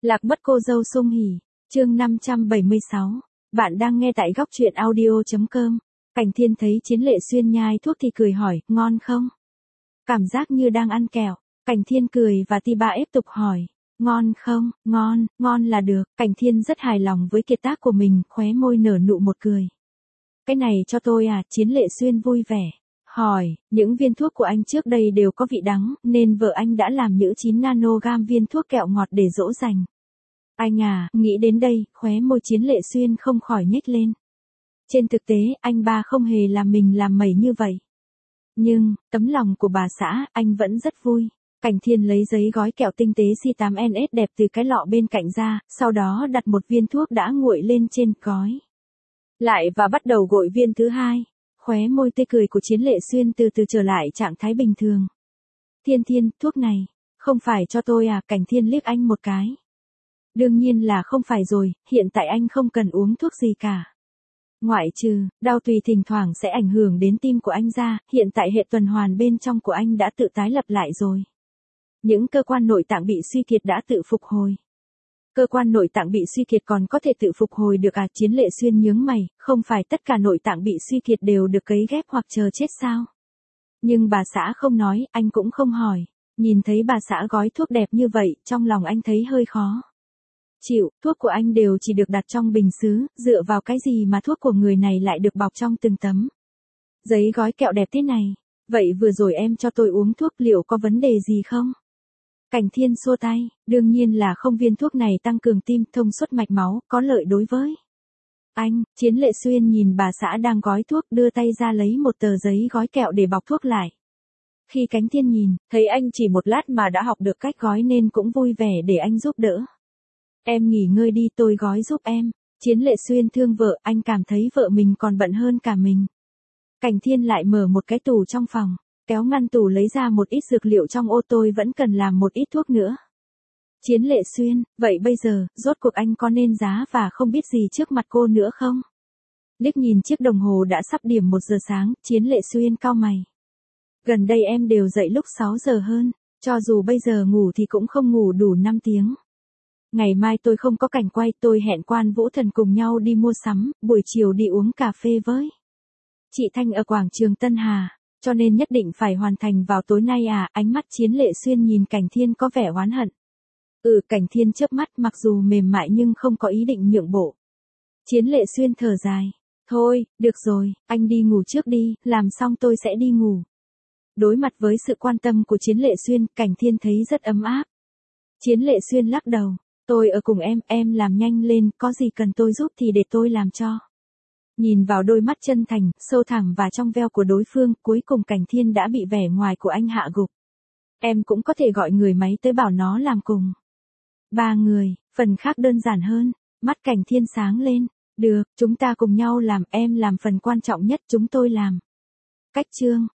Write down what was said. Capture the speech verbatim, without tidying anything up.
Lạc mất cô dâu Sung Hỉ, chương năm trăm bảy mươi sáu. Bạn đang nghe tại góc truyện audio chấm com. Cảnh Thiên thấy Chiến Lệ Xuyên nhai thuốc thì cười hỏi, ngon không? Cảm giác như đang ăn kẹo. Cảnh Thiên cười và ti ba ép tục hỏi, ngon không? Ngon, ngon là được. Cảnh Thiên rất hài lòng với kiệt tác của mình, khóe môi nở nụ một cười. Cái này cho tôi à? Chiến Lệ Xuyên vui vẻ. Hỏi, những viên thuốc của anh trước đây đều có vị đắng, nên vợ anh đã làm những chín nanogam viên thuốc kẹo ngọt để dỗ dành. Anh à, nghĩ đến đây, khóe môi Chiến Lệ Xuyên không khỏi nhếch lên. Trên thực tế, anh ba không hề làm mình làm mẩy như vậy. Nhưng, tấm lòng của bà xã, anh vẫn rất vui. Cảnh Thiên lấy giấy gói kẹo tinh tế xê tám en ét đẹp từ cái lọ bên cạnh ra, sau đó đặt một viên thuốc đã nguội lên trên gói. Lại và bắt đầu gội viên thứ hai. Khóe môi tươi cười của Chiến Lệ Xuyên từ từ trở lại trạng thái bình thường. Thiên Thiên, thuốc này, không phải cho tôi à? Cảnh Thiên liếc anh một cái. Đương nhiên là không phải rồi, hiện tại anh không cần uống thuốc gì cả. Ngoại trừ, đau tùy thỉnh thoảng sẽ ảnh hưởng đến tim của anh ra, hiện tại hệ tuần hoàn bên trong của anh đã tự tái lập lại rồi. Những cơ quan nội tạng bị suy kiệt đã tự phục hồi. Cơ quan nội tạng bị suy kiệt còn có thể tự phục hồi được à? Chiến Lệ Xuyên nhướng mày, không phải tất cả nội tạng bị suy kiệt đều được cấy ghép hoặc chờ chết sao? Nhưng bà xã không nói, anh cũng không hỏi. Nhìn thấy bà xã gói thuốc đẹp như vậy, trong lòng anh thấy hơi khó chịu. Thuốc của anh đều chỉ được đặt trong bình sứ, dựa vào cái gì mà thuốc của người này lại được bọc trong từng tấm giấy gói kẹo đẹp thế này? Vậy vừa rồi em cho tôi uống thuốc liệu có vấn đề gì không? Cảnh Thiên xua tay, đương nhiên là không, viên thuốc này tăng cường tim, thông suốt mạch máu, có lợi đối với anh. Chiến Lệ Xuyên nhìn bà xã đang gói thuốc, đưa tay ra lấy một tờ giấy gói kẹo để bọc thuốc lại. Khi Cảnh Thiên nhìn, thấy anh chỉ một lát mà đã học được cách gói nên cũng vui vẻ để anh giúp đỡ. Em nghỉ ngơi đi, tôi gói giúp em. Chiến Lệ Xuyên thương vợ, anh cảm thấy vợ mình còn bận hơn cả mình. Cảnh Thiên lại mở một cái tủ trong phòng, kéo ngăn tủ lấy ra một ít dược liệu trong ô, tôi vẫn cần làm một ít thuốc nữa. Chiến Lệ Xuyên, vậy bây giờ, rốt cuộc anh có nên giá và không biết gì trước mặt cô nữa không? Liếc nhìn chiếc đồng hồ đã sắp điểm một giờ sáng, Chiến Lệ Xuyên cau mày. Gần đây em đều dậy lúc sáu giờ hơn, cho dù bây giờ ngủ thì cũng không ngủ đủ năm tiếng. Ngày mai tôi không có cảnh quay, tôi hẹn Quan Vũ Thần cùng nhau đi mua sắm, buổi chiều đi uống cà phê với chị Thanh ở quảng trường Tân Hà, cho nên nhất định phải hoàn thành vào tối nay à? Ánh mắt Chiến Lệ Xuyên nhìn Cảnh Thiên có vẻ oán hận. Ừ, Cảnh Thiên chớp mắt, mặc dù mềm mại nhưng không có ý định nhượng bộ. Chiến Lệ Xuyên thở dài, thôi, được rồi, anh đi ngủ trước đi, làm xong tôi sẽ đi ngủ. Đối mặt với sự quan tâm của Chiến Lệ Xuyên, Cảnh Thiên thấy rất ấm áp. Chiến Lệ Xuyên lắc đầu, tôi ở cùng em, em làm nhanh lên, có gì cần tôi giúp thì để tôi làm cho. Nhìn vào đôi mắt chân thành, sâu thẳm và trong veo của đối phương, cuối cùng Cảnh Thiên đã bị vẻ ngoài của anh hạ gục. Em cũng có thể gọi người máy tới bảo nó làm cùng. Ba người, phần khác đơn giản hơn. Mắt Cảnh Thiên sáng lên. Được, chúng ta cùng nhau làm, em làm phần quan trọng nhất, chúng tôi làm cách chương.